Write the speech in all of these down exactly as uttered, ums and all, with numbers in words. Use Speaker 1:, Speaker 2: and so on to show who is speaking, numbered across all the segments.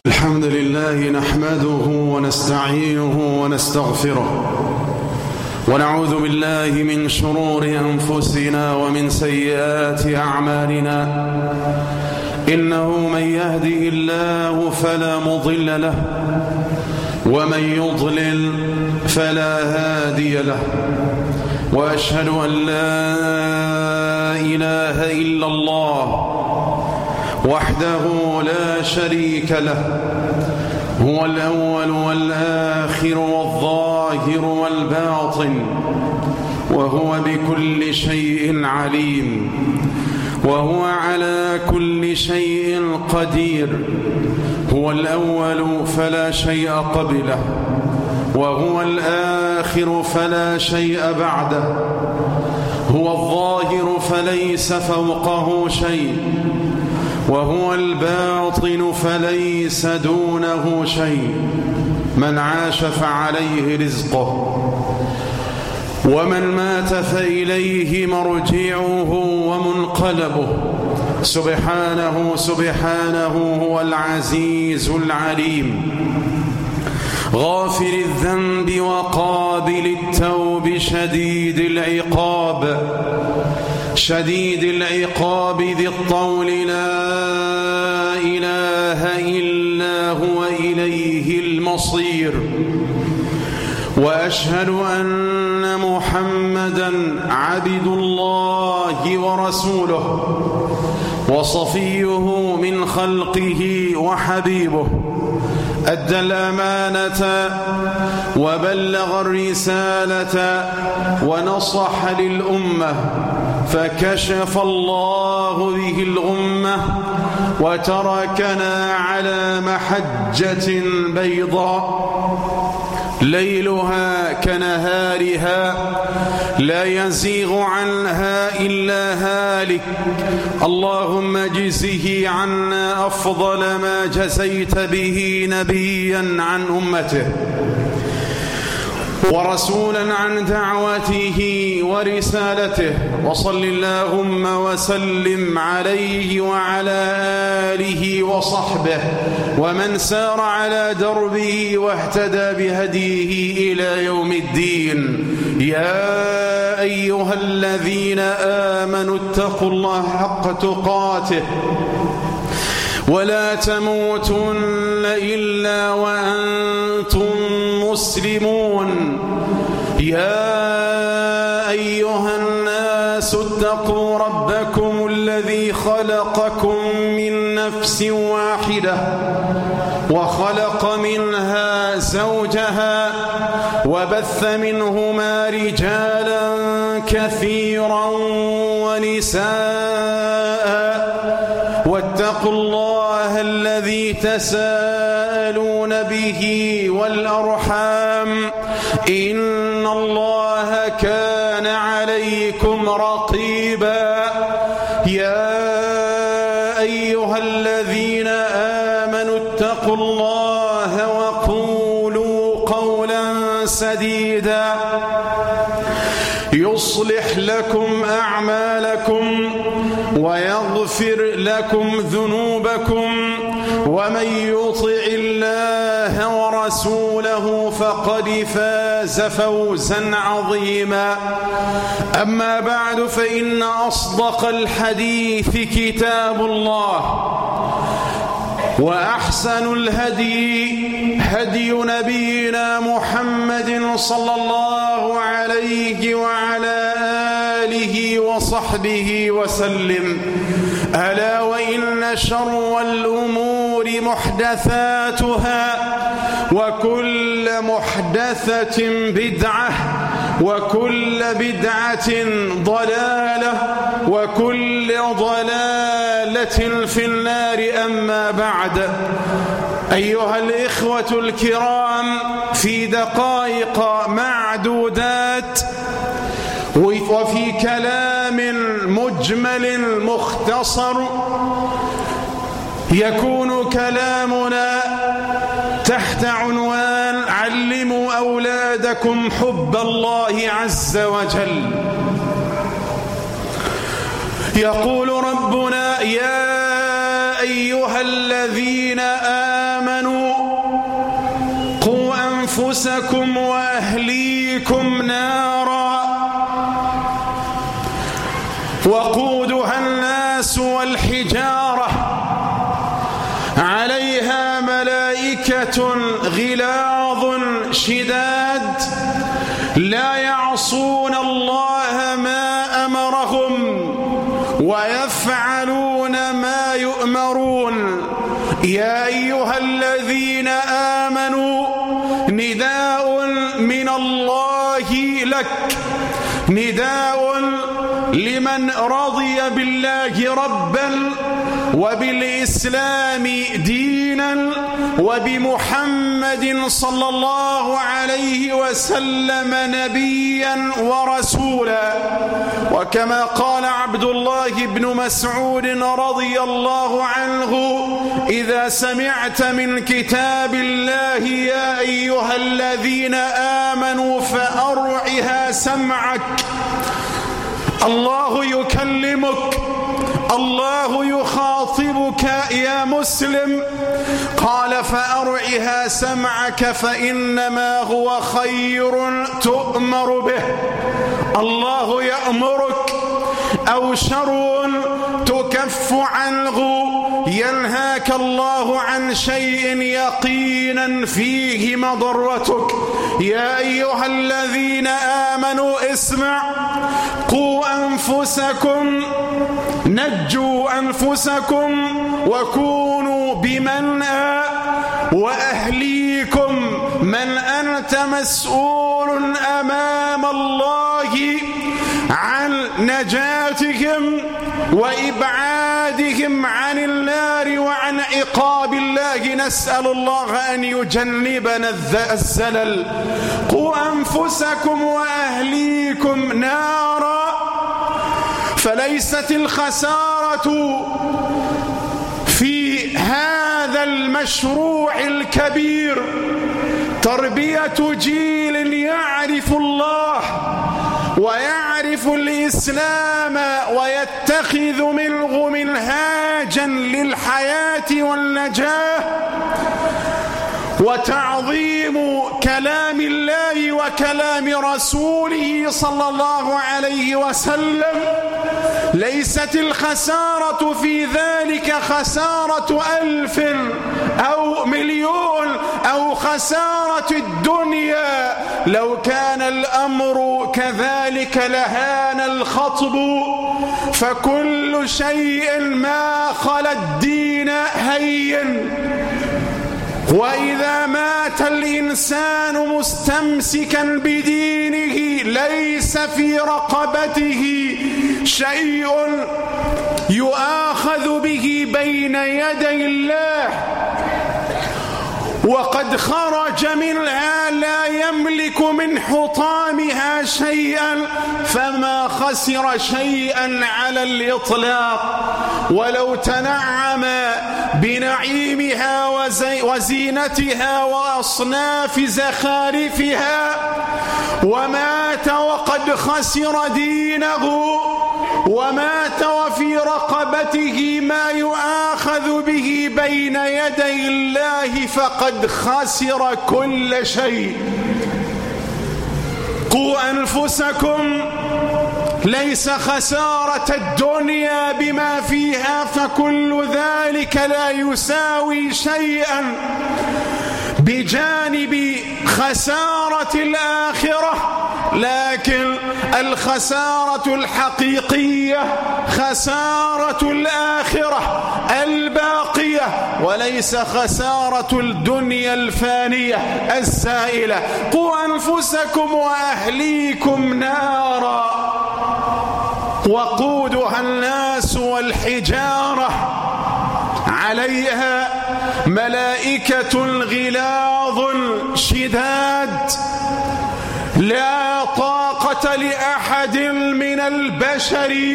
Speaker 1: الحمد لله نحمده ونستعينه ونستغفره ونعوذ بالله من شرور أنفسنا ومن سيئات أعمالنا. إنه من يهده الله فلا مضل له ومن يضلل فلا هادي له، وأشهد أن لا إله إلا الله وحده لا شريك له، هو الأول والآخر والظاهر والباطن، وهو بكل شيء عليم، وهو على كل شيء قدير. هو الأول فلا شيء قبله، وهو الآخر فلا شيء بعده، هو الظاهر فليس فوقه شيء، وهو الباطن فليس دونه شيء. من عاش فعليه رزقه، ومن مات فإليه مرجعه ومنقلبه. سبحانه سبحانه هو العزيز العليم، غافر الذنب وقابل التوب، شديد العقاب شديد العقاب ذي الطول، لا إله إلا هو إليه المصير. وأشهد أن محمدًا عبد الله ورسوله وصفيه من خلقه وحبيبه، أدى الأمانة وبلغ الرسالة ونصح للأمة، فكشف الله به الغمة وتركنا على محجة بيضاء ليلها كنهارها لا يزيغ عنها إلا هالك. اللهم اجزه عنا أفضل ما جزيت به نبيا عن أمته، ورسولا عن دعوته ورسالته، وصل اللهم وسلم عليه وعلى آله وصحبه ومن سار على دربه واهتدى بهديه إلى يوم الدين. يا أيها الذين آمنوا اتقوا الله حق تقاته ولا تموتن إلا وأنتم مسلمون. يا أيها الناس اتقوا ربكم الذي خلقكم من نفس واحدة وخلق منها زوجها وبث منهما رجالا كثيرا ونساء، واتقوا الله الذي تساءلون به والأرحام، إن الله كان عليكم رقيبا. يا أيها الذين آمنوا اتقوا الله وقولوا قولا سديدا يصلح لكم أعمالكم ويغفر لكم ذنوبكم، ومن يطع الله ورسوله فقد فاز فوزا عظيما. أما بعد، فإن أصدق الحديث كتاب الله، وأحسن الهدي هدي نبينا محمد صلى الله عليه وعلى آله وصحبه وسلم. ألا وإن شر الأمور محدثاتها، وكل محدثة بدعة، وكل بدعة ضلالة، وكل ضلالة في النار. أما بعد، أيها الإخوة الكرام، في دقائق معدودات وفي كلام مجمل مختصر يكون كلامنا تحت عنوان علموا أولادكم حب الله عز وجل. يقول ربنا: يا أيها الذين آمنوا أنفسكم وأهليكم نارا وقودها الناس والحجارة عليها ملائكة غلاظ شداد لا يعصون الله ما أمرهم ويفعلون ما يؤمرون. يا أيها الذين آمنوا نداء من الله لك، نداء لمن رضي بالله ربا وبالإسلام دينا وبمحمد صلى الله عليه وسلم نبيا ورسولا. وكما قال عبد الله بن مسعود رضي الله عنه: إذا سمعت من كتاب الله يا أيها الذين آمنوا فأرعها سمعك. الله يكلمك، الله يخاطبك يا مسلم. قال: فأرعها سمعك فإنما هو خير تؤمر به. الله يأمرك أو شر تكف عنه، ينهاك الله عن شيء يقينا فيه مضرتك. يا أيها الذين آمنوا اسمع: قوا أنفسكم، نجوا أنفسكم وكونوا بمنأى وأهليكم من أنت مسؤول أمام الله عن نجاتهم وإبعادهم عن النار وعن عقاب الله. نسأل الله أن يجنبنا الزلل. قوا أنفسكم وأهليكم نارا. فليست الخسارة في هذا المشروع الكبير تربية جيل يعرف الله ويعرف الإسلام ويتخذ منه منهاجا للحياة والنجاة، وتعظيم كلام الله وكلام رسوله صلى الله عليه وسلم. ليست الخسارة في ذلك خسارة ألف أو مليون أو خسارة الدنيا. لو كان الأمر كذلك لهان الخطب، فكل شيء ما خلا الدين هين. وإذا مات الإنسان مستمسكا بدينه ليس في رقبته شيء يؤاخذ به بين يدي الله، وقد خرج منها لا يملك من حطامها شيئا، فما خسر شيئا على الإطلاق. ولو تنعم بنعيمها وزينتها وأصناف زخارفها ومات وقد خسر دينه، ومات وفي رقبته ما يؤاخذ به بين يدي الله، فقد خسر كل شيء. قوا أنفسكم. ليس خسارة الدنيا بما فيها، فكل ذلك لا يساوي شيئا بجانب خسارة الآخرة. لكن الخسارة الحقيقية خسارة الآخرة الباقية، وليس خسارة الدنيا الفانية الزائلة. قوا أنفسكم وأهليكم نارا وقودها الناس والحجارة عليها ملائكة غلاظ شداد لا طاقة لأحد من البشر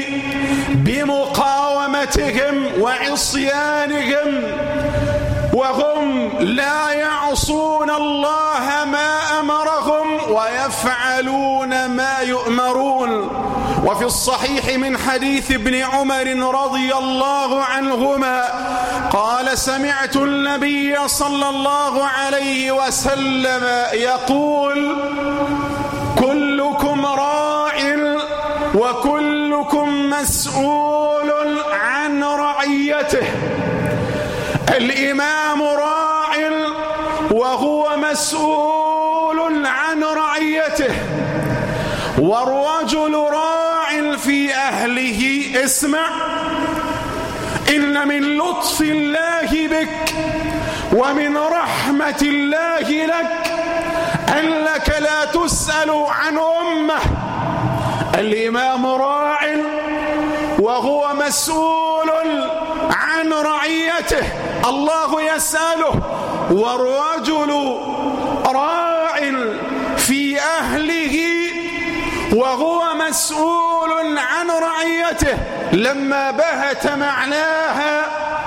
Speaker 1: بمقاومتهم وعصيانهم، وهم لا يعصون الله ما أمرهم ويفعلون ما يؤمرون. وفي الصحيح من حديث ابن عمر رضي الله عنهما قال سمعت النبي صلى الله عليه وسلم يقول كلكم راع وكلكم مسؤول عن رعيته. الإمام راع وهو مسؤول عن رعيته، والرجل راع في أهله. اسمع، إن من لطف الله بك ومن رحمة الله لك أنك لا تسأل عن أمه. الإمام راع وهو مسؤول عن رعيته، الله يسأله. والرجل راع في أهله وهو مسؤول عن رعيته. لما بهت معناها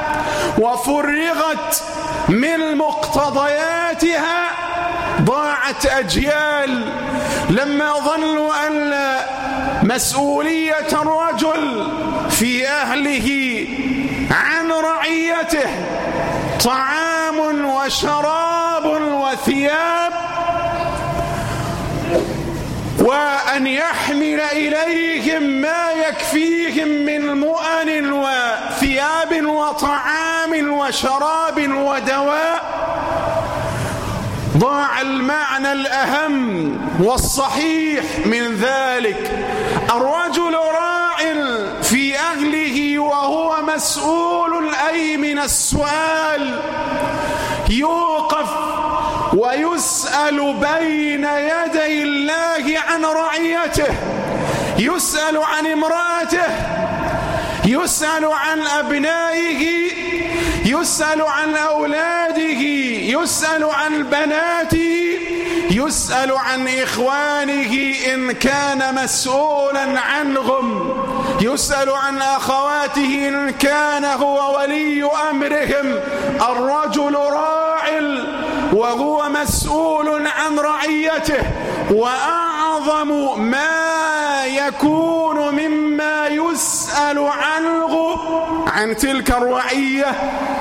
Speaker 1: وفرغت من مقتضياتها ضاعت أجيال، لما ظنوا أن مسؤولية الرجل في أهله عن رعيته طعام وشراب وثياب، وأن يحمل إليهم ما يكفيهم من مؤن وثياب وطعام وشراب ودواء، ضاع المعنى الأهم والصحيح من ذلك. الرجل راع في أهله وهو مسؤول أي من السؤال، يوقف ويسأل بين يدي الله عن رعيته، يسأل عن امرأته، يسأل عن أبنائه، يسأل عن أولاده، يسأل عن بناته، يسأل عن إخوانه إن كان مسؤولا عنهم، يسأل عن أخواته إن كان هو ولي أمرهم. الرجل راع وهو مسؤول عن رعيته، وأعظم ما يكون مما يسأل عنه عن تلك الرعية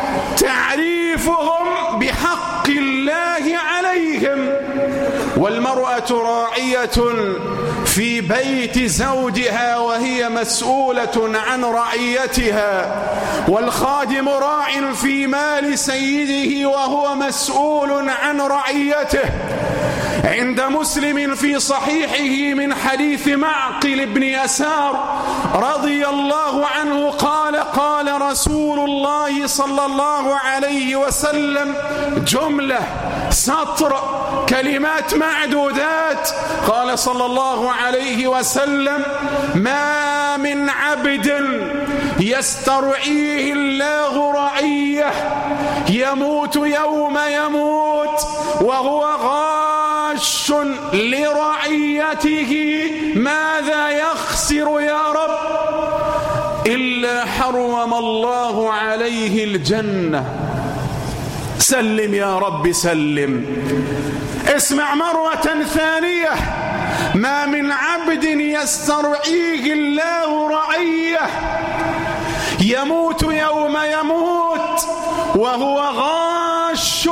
Speaker 1: تعريفهم بحق الله عليهم. والمرأة راعية في بيت زوجها وهي مسؤولة عن رعيتها، والخادم راع في مال سيده وهو مسؤول عن رعيته. عند مسلم في صحيحه من حديث معقل بن يسار رضي الله عنه قال قال رسول الله صلى الله عليه وسلم، جملة سطر كلمات معدودات، قال صلى الله عليه وسلم: ما من عبد يسترعيه الله رعيه يموت يوم يموت وهو غاش لرعيته ماذا يخسر يا رب؟ إلا حرم الله عليه الجنة. سلم يا رب سلم. اسمع مرة ثانية: ما من عبد يسترعيه الله رعيه يموت يوم يموت وهو غاش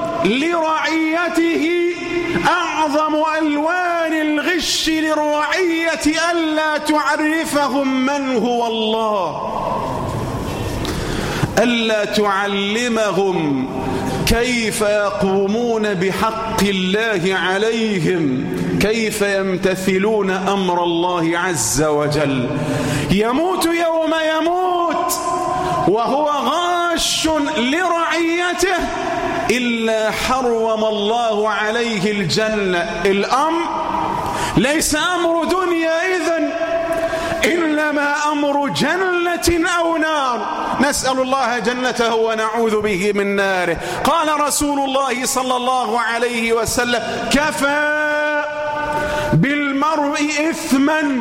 Speaker 1: لرعيته. أعظم ألوان الغش للرعية ألا تعرفهم من هو الله، ألا تعلمهم كيف يقومون بحق الله عليهم، كيف يمتثلون أمر الله عز وجل. يموت يوم يموت وهو غاش لرعيته إلا حرم الله عليه الجنة. الأمر ليس أمر دنيا إذن، إنما أمر جنة أو نار. نسأل الله جنته ونعوذ به من ناره. قال رسول الله صلى الله عليه وسلم: كفى بالمرء إثما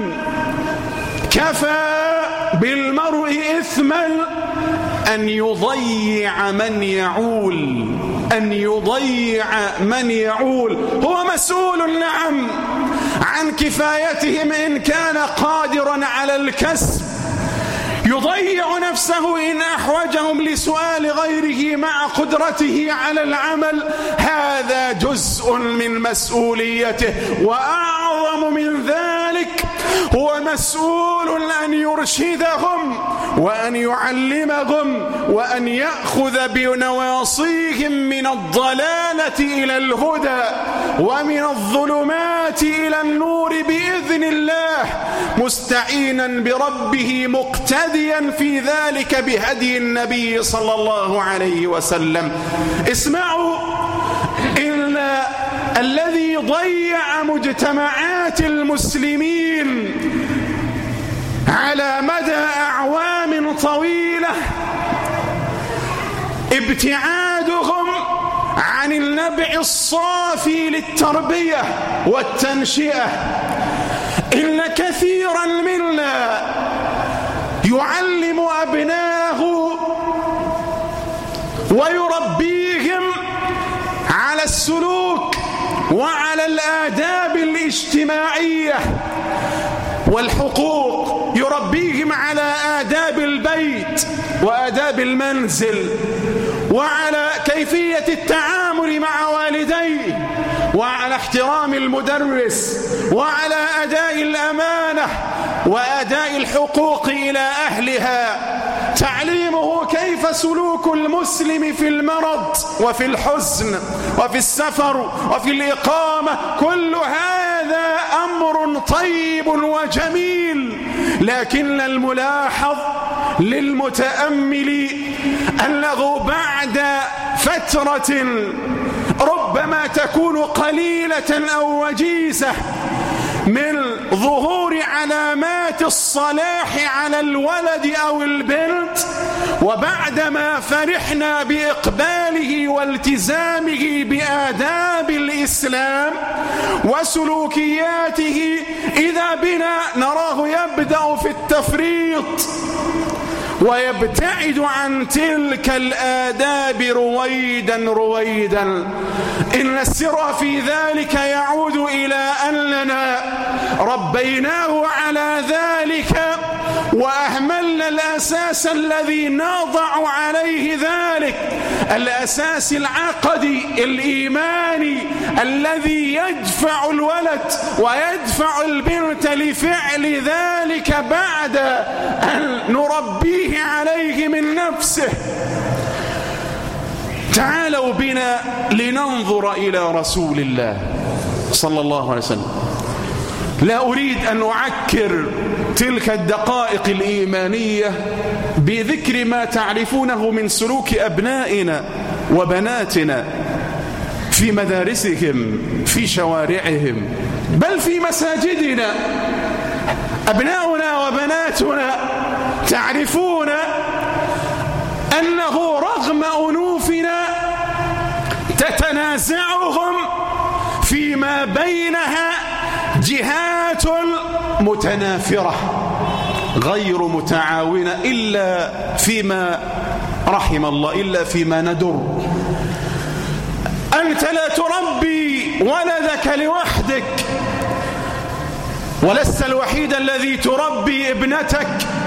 Speaker 1: كفى بالمرء إثما أن يضيع من يعول أن يضيع من يعول. هو مسؤول نعم عن كفايتهم إن كان قادرا على الكسب، يضيع نفسه إن أحوجهم بسؤال غيره مع قدرته على العمل، هذا جزء من مسؤوليته. وأعظم من ذلك هو مسؤول أن يرشدهم وأن يعلمهم وأن يأخذ بنواصيهم من الضلالة إلى الهدى ومن الظلمات إلى النور بإذن الله، مستعينا بربه مقتديا في ذلك بهدي النبي صلى الله عليه وسلم. اسمعوا، إن الذي ضيع مجتمعات المسلمين على مدى أعوام طويلة ابتعادهم عن النبع الصافي للتربية والتنشئة. إن كثيرا منا يعلم أبناه ويربيهم على السلوك وعلى الآداب الاجتماعية والحقوق، يربيهم على آداب البيت وآداب المنزل وعلى كيفية التعامل مع والديه وعلى احترام المدرس وعلى أداء الأمانة وأداء الحقوق إلى أهلها، تعليمه كيف سلوك المسلم في المرض وفي الحزن وفي السفر وفي الإقامة. كل هذا أمر طيب وجميل، لكن الملاحظ للمتأمل أنه بعد فترة ربما تكون قليلة أو وجيزة من ظهور علامات الصلاح على الولد أو البنت، وبعدما فرحنا بإقباله والتزامه بآداب الإسلام وسلوكياته، إذا بنا نراه يبدأ في التفريط ويبتعد عن تلك الآداب رويدا رويدا. إن السر في ذلك يعود إلى أننا ربيناه على ذلك وأهملنا الأساس الذي نضع عليه ذلك، الأساس العقدي الإيماني الذي يدفع الولد ويدفع البنت لفعل ذلك بعد أن نربيه عليه من نفسه. تعالوا بنا لننظر إلى رسول الله صلى الله عليه وسلم. لا أريد أن أعكر تلك الدقائق الإيمانية بذكر ما تعرفونه من سلوك أبنائنا وبناتنا في مدارسهم في شوارعهم بل في مساجدنا. أبناؤنا وبناتنا تعرفون أنه رغم أنوفنا تتنازعهم فيما بينها جهات متنافرة غير متعاونة إلا فيما رحم الله، إلا فيما ندر. أنت لا تربي ولدك لوحدك، ولست الوحيد الذي تربي ابنتك،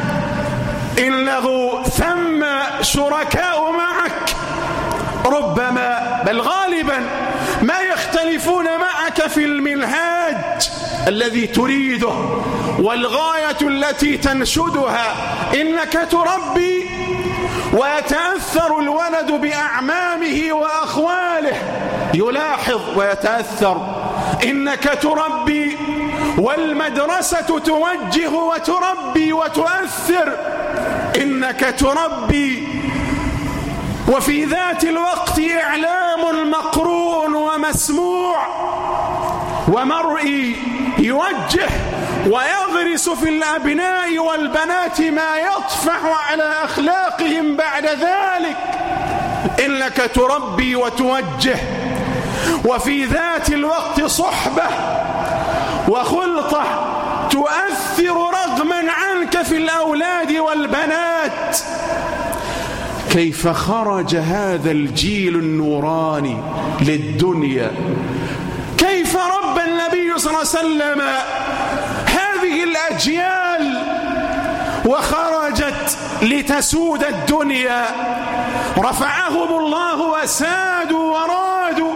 Speaker 1: إنه ثم شركاء معك ربما بل غالبا ما يختلفون معك في المنهاج الذي تريده والغاية التي تنشدها. إنك تربي ويتأثر الولد بأعمامه وأخواله، يلاحظ ويتأثر. إنك تربي والمدرسة توجه وتربي وتؤثر. إنك تربي وفي ذات الوقت إعلام مقروء ومسموع ومرئي يوجه ويغرس في الأبناء والبنات ما يطفح على أخلاقهم بعد ذلك. إنك تربي وتوجه وفي ذات الوقت صحبة وخلطة تؤثر رغما عنك في الأولاد والبنات. كيف خرج هذا الجيل النوراني للدنيا، كيف ربى النبي صلى الله عليه وسلم هذه الأجيال وخرجت لتسود الدنيا. رفعهم الله وسادوا ورادوا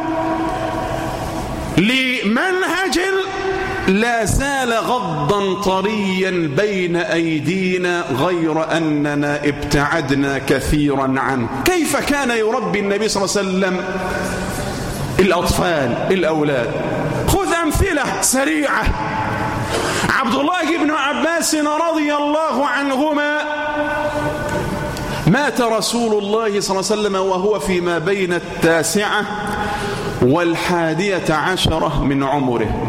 Speaker 1: لمنهج لا زال غضا طريا بين أيدينا غير أننا ابتعدنا كثيرا عنه. كيف كان يربي النبي صلى الله عليه وسلم الأطفال الأولاد؟ خذ أمثلة سريعة. عبد الله بن عباس رضي الله عنهما مات رسول الله صلى الله عليه وسلم وهو فيما بين التاسعة والحادية عشرة من عمره.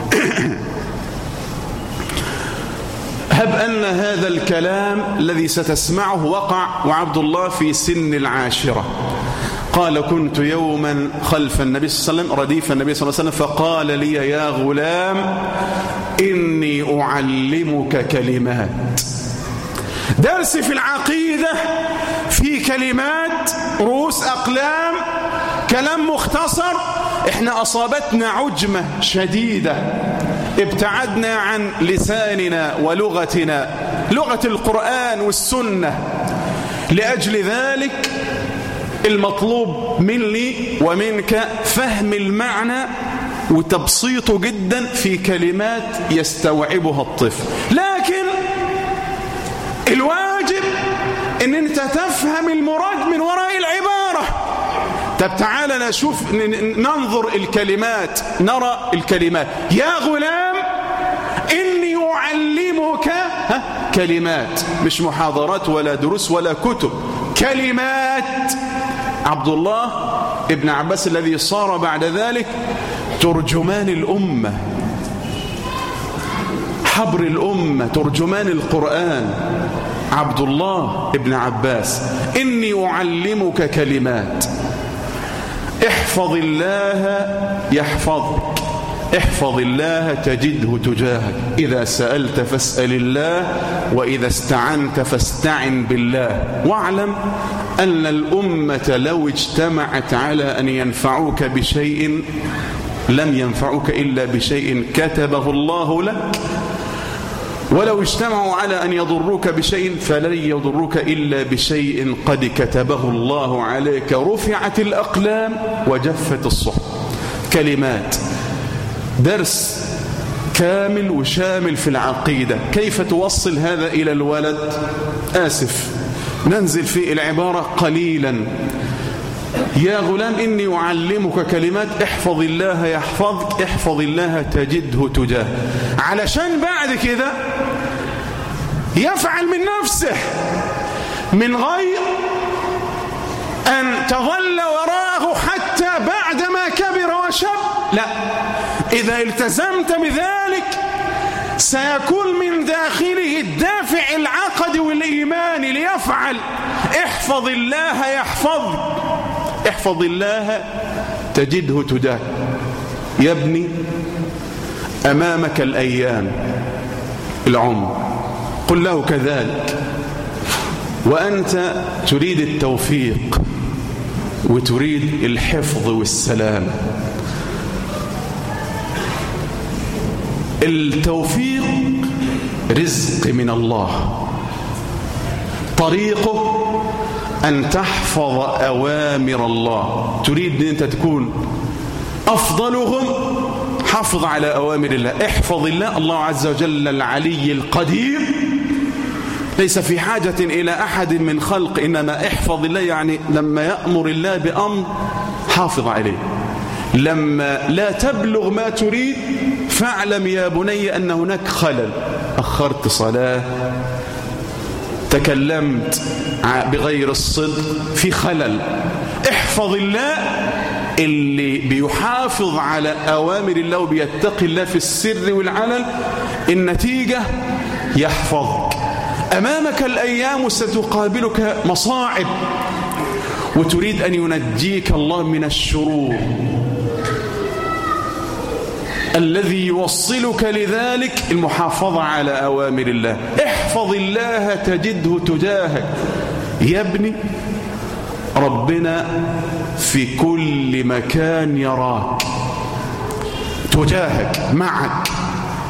Speaker 1: هب أن هذا الكلام الذي ستسمعه وقع وعبد الله في سن العاشرة. قال: كنت يوما خلف النبي صلى الله عليه وسلم رديف النبي صلى الله عليه وسلم فقال لي: يا غلام إني أعلمك كلمات. درس في العقيدة في كلمات، رؤوس أقلام، كلام مختصر. احنا أصابتنا عجمة شديدة، ابتعدنا عن لساننا ولغتنا، لغة القرآن والسنة. لأجل ذلك المطلوب مني ومنك فهم المعنى وتبسيطه جدا في كلمات يستوعبها الطفل. لكن الواجب ان انت تفهم المراد من وراء العبارة. طب تعالى نشوف، ننظر الكلمات، نرى الكلمات. يا غلام إني أعلمك، ها كلمات، مش محاضرات ولا دروس ولا كتب، كلمات. عبد الله ابن عباس الذي صار بعد ذلك ترجمان الأمة، حبر الأمة، ترجمان القرآن، عبد الله ابن عباس. إني أعلمك كلمات، احفظ الله يحفظك، احفظ الله تجده تجاهك، إذا سألت فاسأل الله، وإذا استعنت فاستعن بالله، واعلم أن الأمة لو اجتمعت على أن ينفعوك بشيء لم ينفعوك إلا بشيء كتبه الله لك، ولو اجتمعوا على أن يضروك بشيء فلن يضروك إلا بشيء قد كتبه الله عليك. رفعت الأقلام وجفت الصحف. كلمات، درس كامل وشامل في العقيدة. كيف توصل هذا إلى الولد؟ آسف، ننزل في العبارة قليلا. يا غلام إني أعلمك كلمات، احفظ الله يحفظك، احفظ الله تجده تجاه، علشان بعد كده يفعل من نفسه من غير أن تظل وراءه حتى بعدما كبر وشب. لا، إذا التزمت بذلك سيكون من داخله الدافع العقدي والإيماني ليفعل. احفظ الله يحفظك، احفظ الله تجده تجاهك. يا ابني أمامك الأيام، العمر، قل له كذلك. وأنت تريد التوفيق وتريد الحفظ والسلام. التوفيق رزق من الله، طريقه أن تحفظ أوامر الله. تريد أن أنت تكون أفضلهم، حافظ على أوامر الله. احفظ الله، الله عز وجل العلي القدير ليس في حاجة إلى أحد من خلق، إنما احفظ الله يعني لما يأمر الله بأمر حافظ عليه، لما لا تبلغ ما تريد فاعلم يا بني أن هناك خلل، أخرت صلاة، تكلمت بغير الصدق، في خلل. احفظ الله، اللي بيحافظ على أوامر الله وبيتقي الله في السر والعلن النتيجة يحفظك. أمامك الأيام ستقابلك مصاعب وتريد أن ينجيك الله من الشرور. الذي يوصلك لذلك المحافظة على أوامر الله. احفظ الله تجده تجاهك. يا ابني ربنا في كل مكان يراك، تجاهك، معك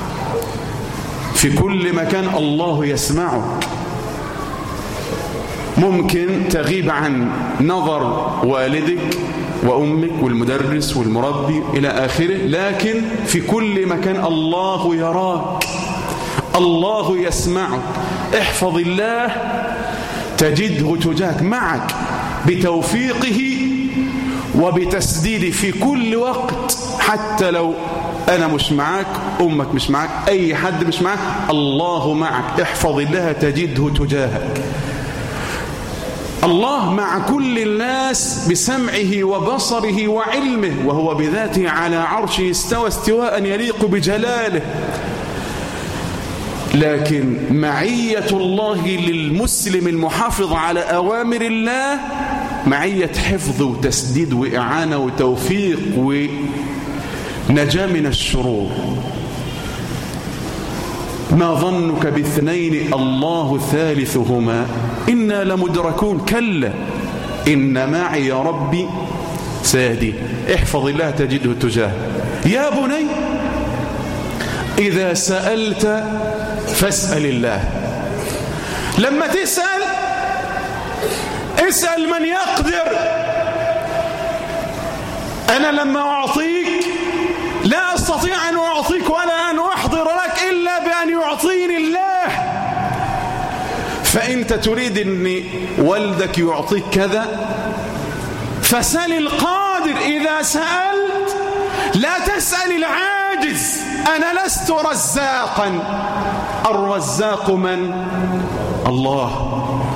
Speaker 1: في كل مكان. الله يسمعك، ممكن تغيب عن نظر والدك وأمك والمدرس والمربي إلى آخره، لكن في كل مكان الله يراك، الله يسمعك. احفظ الله تجده تجاهك، معك بتوفيقه وبتسديده في كل وقت. حتى لو أنا مش معك، أمك مش معك، أي حد مش معك، الله معك. احفظ الله تجده تجاهك. الله مع كل الناس بسمعه وبصره وعلمه، وهو بذاته على عرشه استوى استواء يليق بجلاله. لكن معية الله للمسلم المحافظ على أوامر الله معية حفظ وتسديد وإعانة وتوفيق ونجاة من الشرور. ما ظنك باثنين الله ثالثهما إنا لمدركون كلا إن معي يا ربي سيهدين. احفظ الله تجده تجاه. يا بني إذا سألت فاسأل الله. لما تسأل اسأل من يقدر. أنا لما أعطيك لا أستطيع أن أعطيك ولا أن أحضر لك إلا بأن يعطيني الله. فأنت تريد أن والدك يعطيك كذا فسأل القادر. إذا سألت لا تسأل العاجز. أنا لست رزاقا، الرزاق من؟ الله.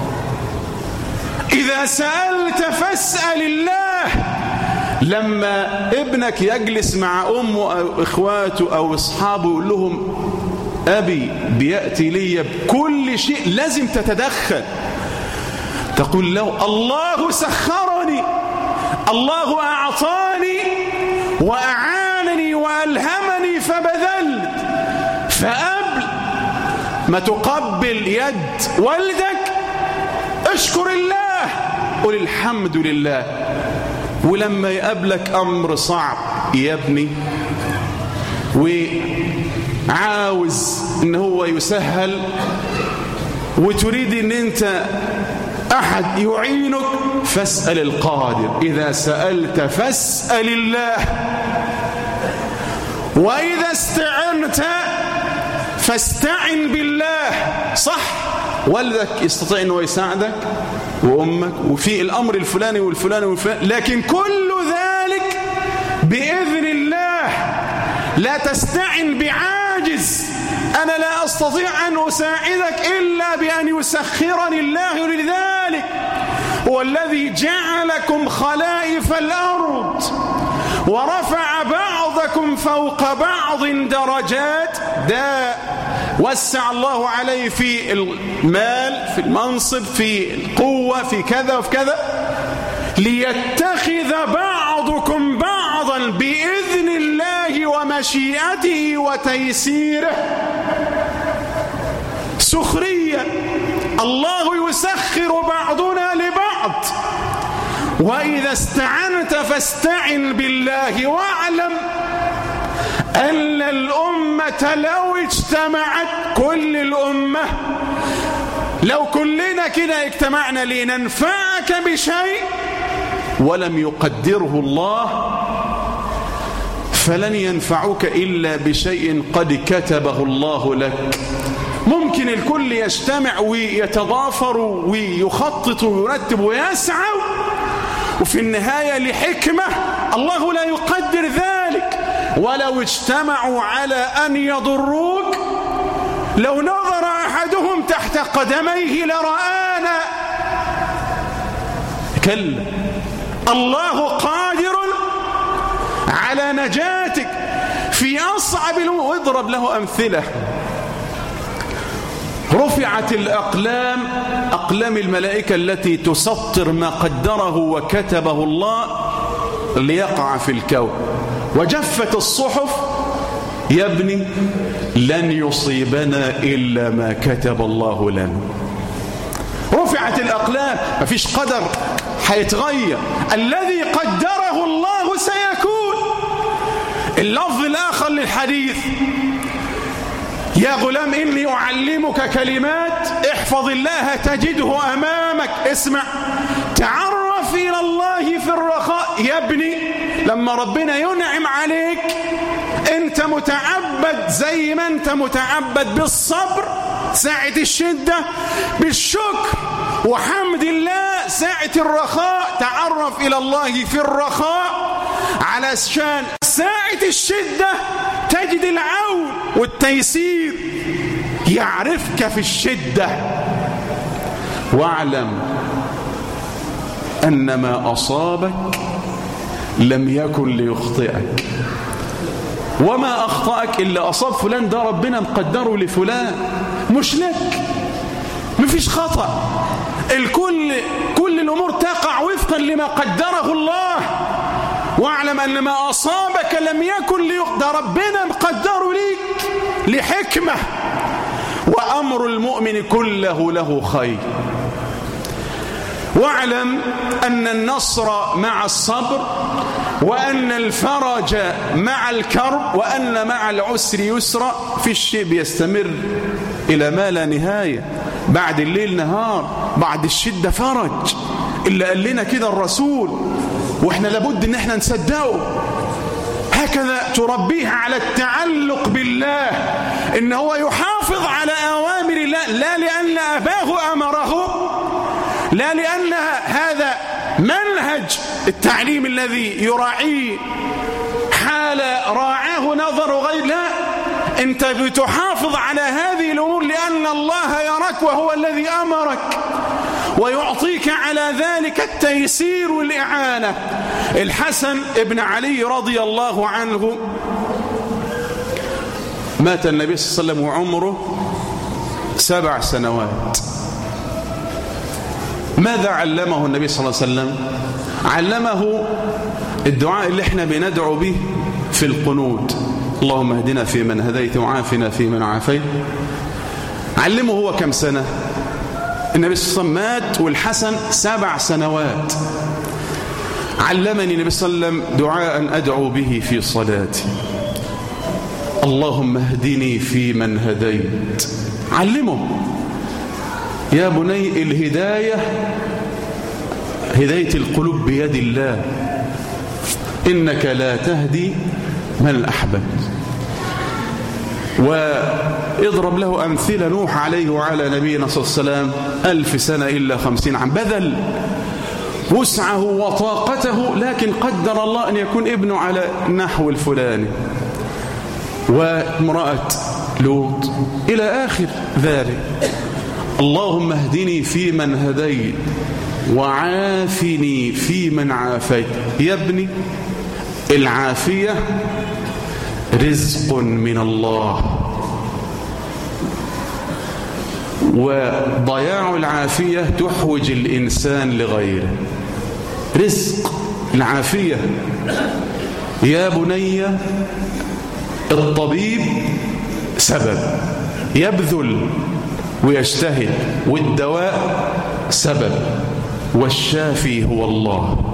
Speaker 1: إذا سألت فاسأل الله. لما ابنك يجلس مع أمه أو إخواته أو أصحابه يقول لهم أبي بيأتي لي بكل شيء، لازم تتدخل. تقول له الله سخرني، الله أعطاني وأعانني وألهمني فبذلت. فقبل ما تقبل يد والدك اشكر الله، قل الحمد لله. ولما يقابلك أمر صعب يا ابني وعاوز ان هو يسهل وتريد ان انت احد يعينك، فاسأل القادر. اذا سألت فاسأل الله. واذا استعنت فاستعن بالله. صح، والدك يستطيع انه يساعدك وامك وفي الامر الفلاني والفلاني والفلاني، لكن كل ذلك باذن الله. لا تستعن بعاجز. انا لا استطيع ان اساعدك الا بان يسخرني الله. لذلك هو الذي جعلكم خلائف الارض ورفع بعضكم فوق بعض درجات. ده وسع الله عليه في المال، في المنصب، في القوة، في كذا وفي كذا، ليتخذ بعضكم بعضا بإذن الله ومشيئته وتيسيره. سخرية. الله يسخر بعضنا لبعض. وإذا استعنت فاستعن بالله. واعلم أن الأمة لو اجتمعت، كل الأمة لو كلنا كده اجتمعنا لننفعك بشيء ولم يقدره الله فلن ينفعوك إلا بشيء قد كتبه الله لك. ممكن الكل يجتمع ويتضافر ويخطط ويرتب ويسعى، وفي النهاية لحكمة الله لا يقدر ذلك. ولو اجتمعوا على أن يضروك لو نظر أحدهم تحت قدميه لرآنا. كلا، الله قادر على نجاتك في أصعب الأمور. واضرب له أمثلة. رفعت الأقلام، أقلام الملائكة التي تسطر ما قدره وكتبه الله ليقع في الكون. وجفت الصحف. يا ابني لن يصيبنا إلا ما كتب الله لنا. رفعت الأقلام، ما فيش قدر هيتغير، الذي قدره الله سيكون. اللفظ الآخر للحديث: يا غلام إني أعلمك كلمات احفظ الله تجده أمامك. أمامك. اسمع، تعرف إلى الله في الرخاء. يا ابني لما ربنا ينعم عليك أنت متعبد زي ما أنت متعبد بالصبر ساعة الشدة، بالشكر وحمد الله ساعة الرخاء. تعرف إلى الله في الرخاء علشان ساعة الشدة تجد العون والتيسير. يعرفك في الشدة. واعلم أن ما أصابك لم يكن ليخطئك، وما أخطأك إلا أصاب فلان ده ربنا مقدره لفلان، مش لك. مفيش خطأ، الكل كل الأمور تقع وفقا لما قدره الله. واعلم أن ما أصابك لم يكن ليخطئ، ربنا مقدره ليك لحكمة. وأمر المؤمن كله له خير. واعلم أن النصر مع الصبر، وأن الفرج مع الكرب، وأن مع العسر يسرا. في الشيء بيستمر إلى ما لا نهاية، بعد الليل نهار، بعد الشدة فرج. إلا قال لنا كده الرسول، وإحنا لابد إن إحنا نصدقه. هكذا تربيه على التعلق بالله، إن هو يحافظ على أوامر الله، لا لأن أباه أمره، لا لأن هذا منهج التعليم الذي يراعيه حال راعاه نظر غير، لا، أنت بتحافظ على هذه الأمور لأن الله يراك وهو الذي أمرك ويعطيك على ذلك التيسير والإعانة. الحسن ابن علي رضي الله عنه مات النبي صلى الله عليه وسلم وعمره سبع سنوات. ماذا علمه النبي صلى الله عليه وسلم؟ علمه الدعاء اللي احنا بندعو به في القنوت، اللهم اهدنا فيمن هديت وعافنا فيمن عافيت. علمه هو كم سنة؟ النبي صلى الله عليه وسلم مات والحسن سبع سنوات. علمني النبي صلى الله عليه وسلم دعاء أدعو به في صلاتي، اللهم اهدني فيمن هديت. علمه يا بني الهداية، هداية القلوب بيد الله، إنك لا تهدي من أحببت. واضرب له أمثلة. نوح عليه وعلى نبينا صلى الله عليه وسلم ألف سنة إلا خمسين عام، بذل وسعه وطاقته، لكن قدر الله أن يكون ابنه على النحو الفلاني، وامرأة لوط إلى آخر ذلك. اللهم اهدني فيمن هديت وعافني فيمن عافيت. يا ابني العافية رزق من الله، وضياع العافية تحوج الإنسان لغيره. رزق العافية. يا بني الطبيب سبب يبذل ويجتهد، والدواء سبب، والشافي هو الله.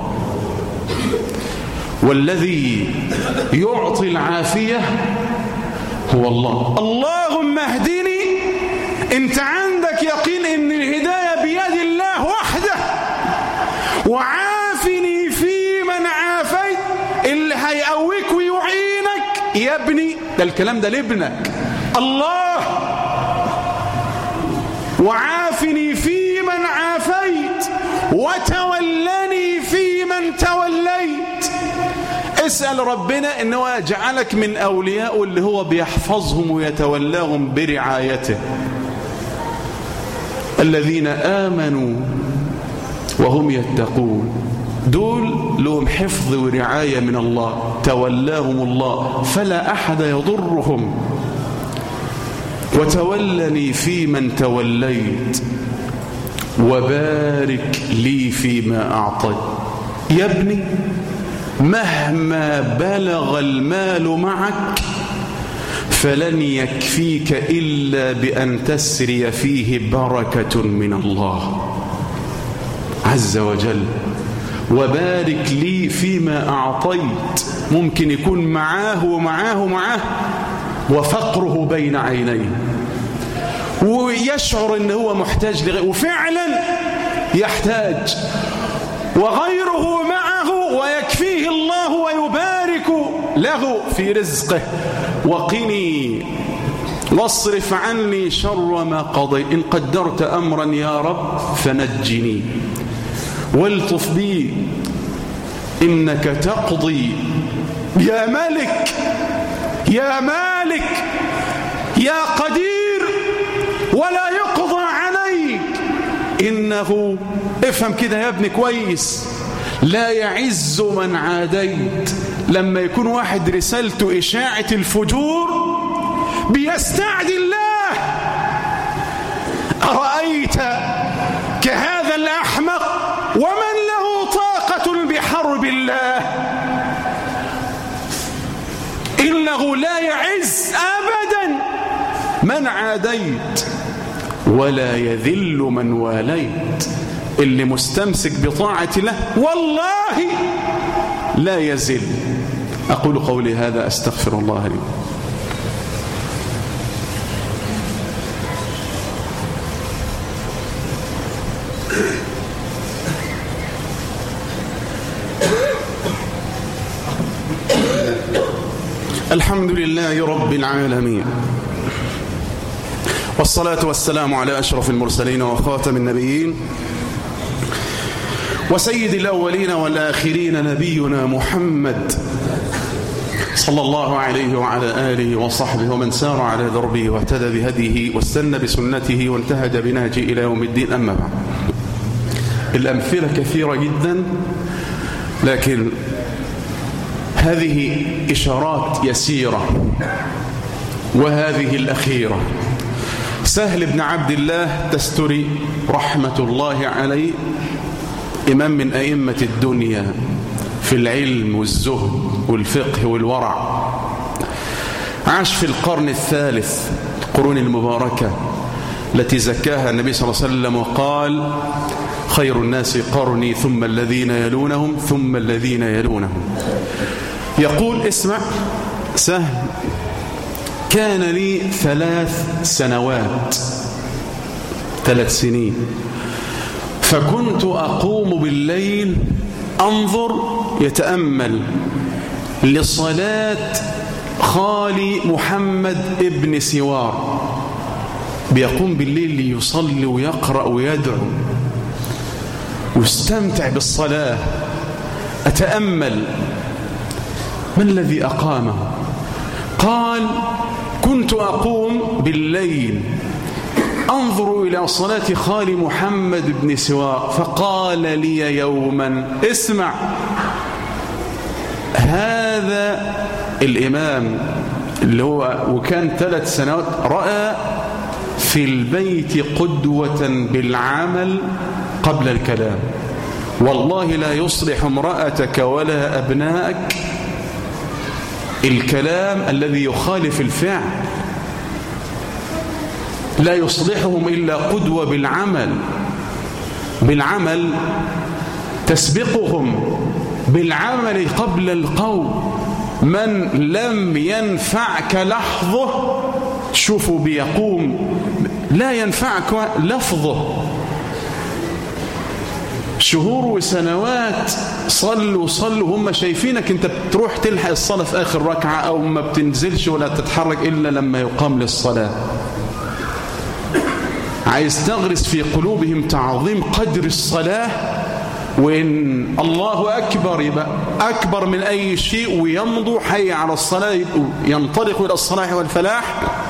Speaker 1: والذي يعطي العافية هو الله. اللهم اهدني، انت عندك يقين ان الهداية بيد الله وحده. وعافني في من عافيت، اللي هيقويك ويعينك يا ابني، ده الكلام ده لابنك الله. وعافني في من عافيت وتولني في من توليت. اسأل ربنا ان هو يجعلك من أولياء اللي هو بيحفظهم ويتولاهم برعايته، الذين آمنوا وهم يتقون، دول لهم حفظ ورعاية من الله، تولاهم الله فلا أحد يضرهم. وتولني في من توليت وبارك لي فيما أعطيت. يا ابني مهما بلغ المال معك فلن يكفيك إلا بأن تسري فيه بركة من الله عز وجل. وبارك لي فيما أعطيت، ممكن يكون معاه ومعاه ومعاه وفقره بين عينيه، ويشعر أنه هو محتاج لغيره، وفعلا يحتاج وغيره معه ويكفيه الله ويبارك له في رزقه. وقني واصرف عني شر ما قضيت، إن قدرت أمرا يا رب فنجني والطف بي إنك تقضي يا ملك يا مالك يا قدير ولا يقضى عليك. إنه افهم كده يا ابني كويس، لا يعز من عاديت. لما يكون واحد رسالته إشاعة الفجور بيستعدي الله، أرأيت كهذا الأحمق ومن له طاقة بحرب الله. إنه لا يعز أبدا من عاديت ولا يذل من واليت. اللي مستمسك بطاعة الله والله لا يزل. أقول قولي هذا أستغفر الله لي. الحمد لله رب العالمين، والصلاة والسلام على أشرف المرسلين وخاتم النبيين وسيد الأولين والآخرين نبينا محمد صلى الله عليه وعلى آله وصحبه ومن سار على دربه واهتدى بهديه واستنى بسنته وانتهج بنهجه إلى يوم الدين. أما بعد، الأمثلة كثيرة جدا، لكن هذه إشارات يسيرة. وهذه الأخيرة، سهل بن عبد الله تستري رحمة الله عليه، إمام من أئمة الدنيا في العلم والزهد والفقه والورع، عاش في القرن الثالث، القرون المباركة التي زكاها النبي صلى الله عليه وسلم وقال: خير الناس قرني ثم الذين يلونهم ثم الذين يلونهم. يقول: اسمع سهل: كان لي ثلاث سنوات ثلاث سنين فكنت أقوم بالليل أنظر يتأمل لصلاة خالي محمد ابن سوار، بيقوم بالليل ليصلي ويقرأ ويدعو ويستمتع بالصلاة. أتأمل ما الذي أقامه؟ قال: كنت أقوم بالليل أنظر إلى صلاة خالي محمد بن سوار، فقال لي يوما، اسمع، هذا الإمام اللي هو وكان ثلاث سنوات رأى في البيت قدوة بالعمل قبل الكلام. والله لا يصلح امرأتك ولا أبنائك الكلام الذي يخالف الفعل، لا يصلحهم إلا قدوة بالعمل. بالعمل تسبقهم بالعمل قبل القول. من لم ينفعك لحظه، شوفوا بيقوم، لا ينفعك لفظه. شهور وسنوات صلوا صلوا، هم شايفينك انت بتروح تلحق الصلاة في آخر ركعة أو ما بتنزلش ولا تتحرك إلا لما يقام للصلاة. عايز تغرس في قلوبهم تعظيم قدر الصلاة، وإن الله أكبر يبقى أكبر من أي شيء، ويمضوا حي على الصلاة، ينطلقوا إلى الصلاح والفلاح.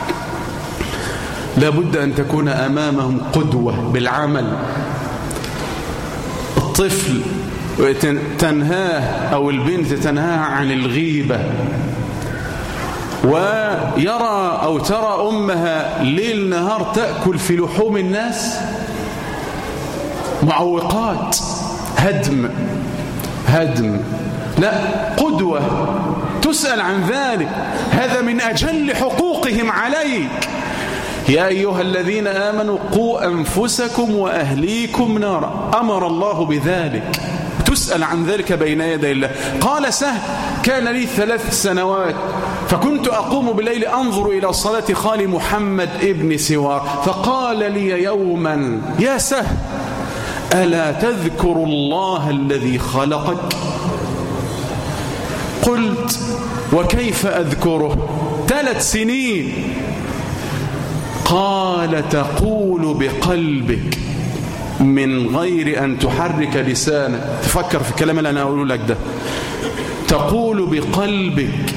Speaker 1: لابد أن تكون أمامهم قدوة بالعمل. الطفل تنهاه أو البنت تنهاه عن الغيبة، ويرى أو ترى أمها ليل نهار تأكل في لحوم الناس، معوقات، هدم هدم لا، قدوة تسأل عن ذلك. هذا من أجل حقوقهم عليك. يا أيها الذين آمنوا قوا أنفسكم وأهليكم نارا، أمر الله بذلك، تسأل عن ذلك بين يدي الله. قال سهل: كان لي ثلاث سنوات فكنت أقوم بالليل أنظر إلى صلاة خالي محمد ابن سوار، فقال لي يوما: يا سهل، ألا تذكر الله الذي خلقك؟ قلت وكيف أذكره؟ ثلاث سنين. قال تقول بقلبك من غير أن تحرك لسانك. تفكر في الكلام اللي أنا أقوله لك ده. تقول بقلبك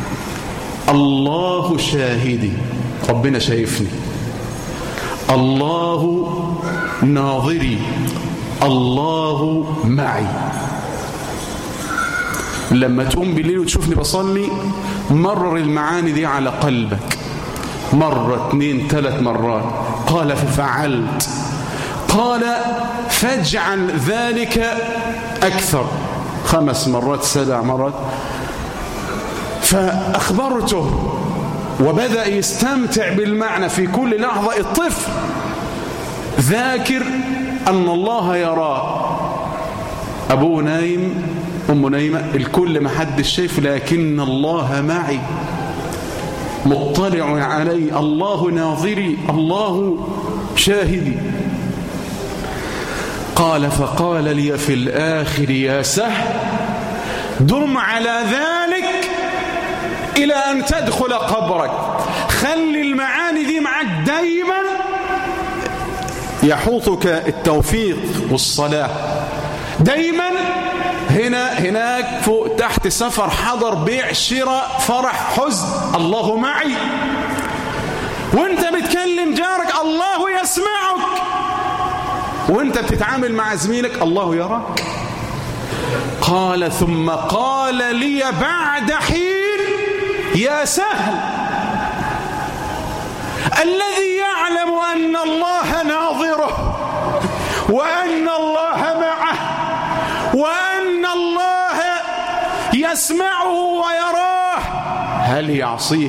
Speaker 1: الله شاهدي، ربنا شايفني، الله ناظري، الله معي. لما تقوم بالليل وتشوفني بصلي مرر المعاني دي على قلبك مرة اثنين ثلاث مرات. قال ففعلت. قال فاجعل ذلك أكثر، خمس مرات سبع مرات. فأخبرته وبدأ يستمتع بالمعنى في كل لحظة. الطفل ذاكر أن الله يراه، أبوه نايم، أمه نايمة، الكل ما حدش شايف، لكن الله معي مطلع علي، الله ناظري، الله شاهدي. قال فقال لي في الآخر يا سهل دم على ذلك إلى أن تدخل قبرك. خلي المعاني دي معك دايما، يحوطك التوفيق والصلاح دايما. هنا هناك فوق تحت سفر حضر بيع شراء فرح حزن، الله معي. وانت بتكلم جارك الله يسمعك، وانت بتتعامل مع زميلك الله يراك. قال ثم قال لي بعد حين يا سهل الذي يعلم أن الله ناظره وأن الله معه وأن الله يسمعه ويراه هل يعصيه؟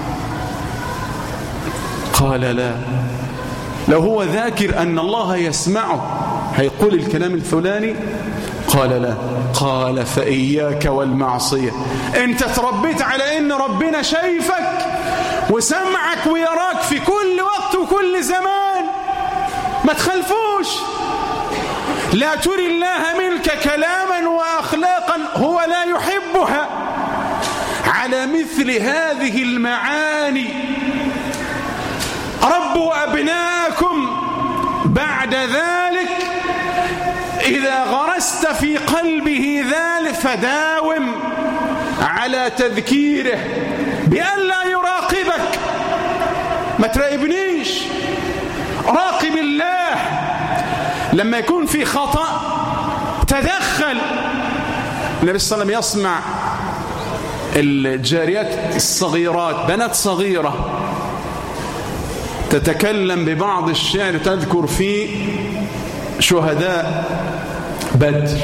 Speaker 1: قال لا. لو هو ذاكر أن الله يسمعه هيقول الكلام الفلاني؟ قال لا. قال فإياك والمعصية. انت تربيت على ان ربنا شايفك وسمعك ويراك في كل وقت وكل زمان، ما تخلفوش. لا تري الله منك كلاما وأخلاقا هو لا يحبها. على مثل هذه المعاني ربوا أبناءكم. بعد ذلك إذا غرست في قلبه ذلك فداوم على تذكيره بأن لا يراقبك. ما تراقبنيش، راقب الله. لما يكون في خطأ تدخل. النبي صلى الله عليه وسلم يسمع الجاريات الصغيرات، بنات صغيرة تتكلم ببعض الشعر تذكر فيه شهداء بدر.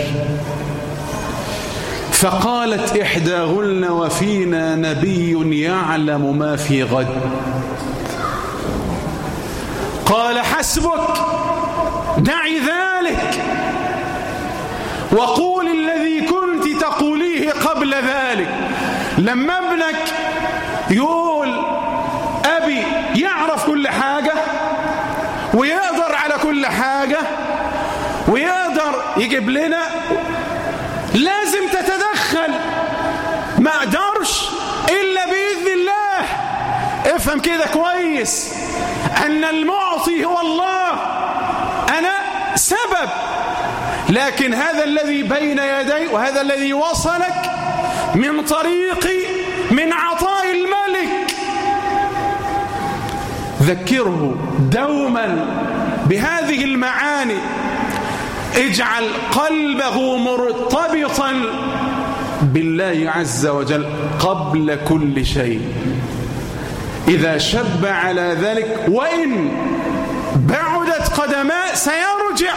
Speaker 1: فقالت إحداهن وفينا نبي يعلم ما في غد. قال حسبك، دعي ذلك وقول الذي كنت تقوليه قبل ذلك. لما ابنك يقول أبي يعرف كل حاجة ويقدر على كل حاجة ويقدر يجيب لنا، لازم تتدخل. ما أقدرش إلا بإذن الله. افهم كده كويس أن المعطي هو الله، أنا سبب، لكن هذا الذي بين يدي وهذا الذي وصلك من طريقي من عطاء الملك. ذكره دوما بهذه المعاني. اجعل قلبه مرتبطا بالله عز وجل قبل كل شيء. إذا شب على ذلك وإن بعدت قدماه سيرجع،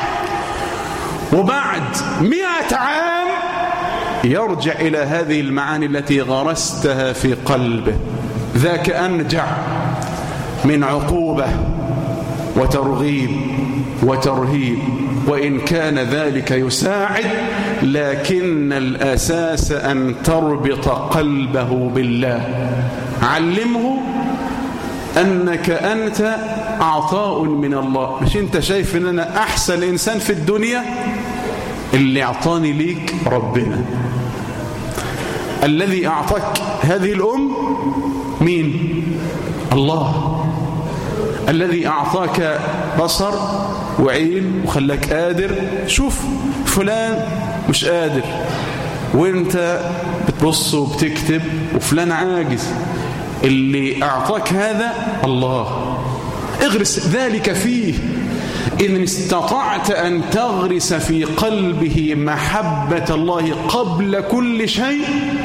Speaker 1: وبعد مئة عام يرجع إلى هذه المعاني التي غرستها في قلبه. ذاك أنجع من عقوبة وترغيب وترهيب، وإن كان ذلك يساعد، لكن الأساس أن تربط قلبه بالله. علمه أنك أنت عطاء من الله. مش انت شايف ان انا احسن انسان في الدنيا؟ اللي اعطاني ليك ربنا. الذي اعطاك هذه الام مين؟ الله. الذي اعطاك بصر وعين وخلاك قادر. شوف فلان مش قادر وانت بتبص وبتكتب، وفلان عاجز. اللي اعطاك هذا الله. اغرس ذلك فيه. إن استطعت أن تغرس في قلبه محبة الله قبل كل شيء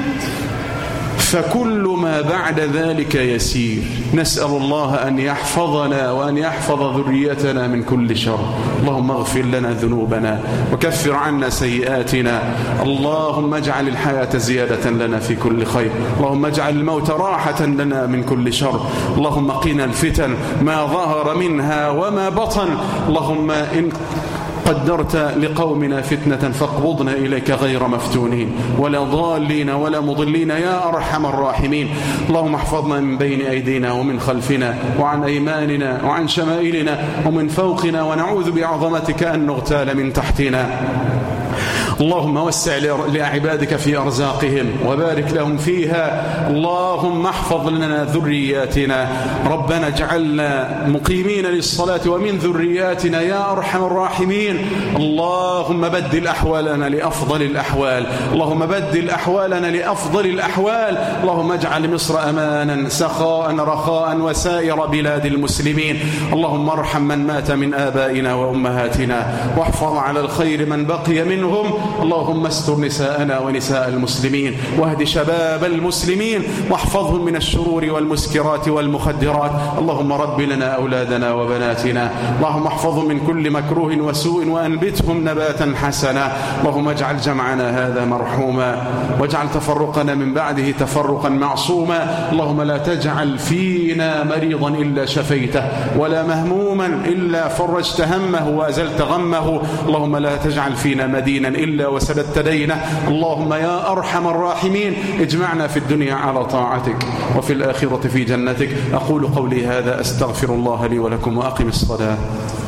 Speaker 1: فكل ما بعد ذلك يسير. نسأل الله أن يحفظنا وأن يحفظ ذريتنا من كل شر. اللهم اغفر لنا ذنوبنا وكفر عنا سيئاتنا. اللهم اجعل الحياة زيادة لنا في كل خير. اللهم اجعل الموت راحة لنا من كل شر. اللهم قنا الفتن ما ظهر منها وما بطن. اللهم إن قدرت لقومنا فتنة فاقبضنا إليك غير مفتونين ولا ضالين ولا مضلين يا أرحم الراحمين. اللهم احفظنا من بين أيدينا ومن خلفنا وعن أيماننا وعن شمائلنا ومن فوقنا، ونعوذ بعظمتك أن نغتال من تحتنا. اللهم وسع لعبادك في أرزاقهم وبارك لهم فيها. اللهم احفظ لنا ذرياتنا. ربنا اجعلنا مقيمين للصلاة ومن ذرياتنا يا أرحم الراحمين. اللهم بدل أحوالنا لأفضل الأحوال. اللهم بدل أحوالنا لأفضل الأحوال. اللهم اجعل مصر أمانا سخاء رخاء وسائر بلاد المسلمين. اللهم ارحم من مات من آبائنا وأمهاتنا واحفظ على الخير من بقي منهم. اللهم استر نساءنا ونساء المسلمين واهد شباب المسلمين واحفظهم من الشرور والمسكرات والمخدرات. اللهم رب لنا أولادنا وبناتنا. اللهم احفظهم من كل مكروه وسوء وأنبتهم نباتا حسنا. اللهم اجعل جمعنا هذا مرحوما واجعل تفرقنا من بعده تفرقا معصوما. اللهم لا تجعل فينا مريضا إلا شفيته ولا مهموما إلا فرجت همه وأزلت غمه. اللهم لا تجعل فينا مدينا إلا وسددت دينه. اللهم يا أرحم الراحمين اجمعنا في الدنيا على طاعتك وفي الآخرة في جنتك. أقول قولي هذا أستغفر الله لي ولكم وأقم الصلاة.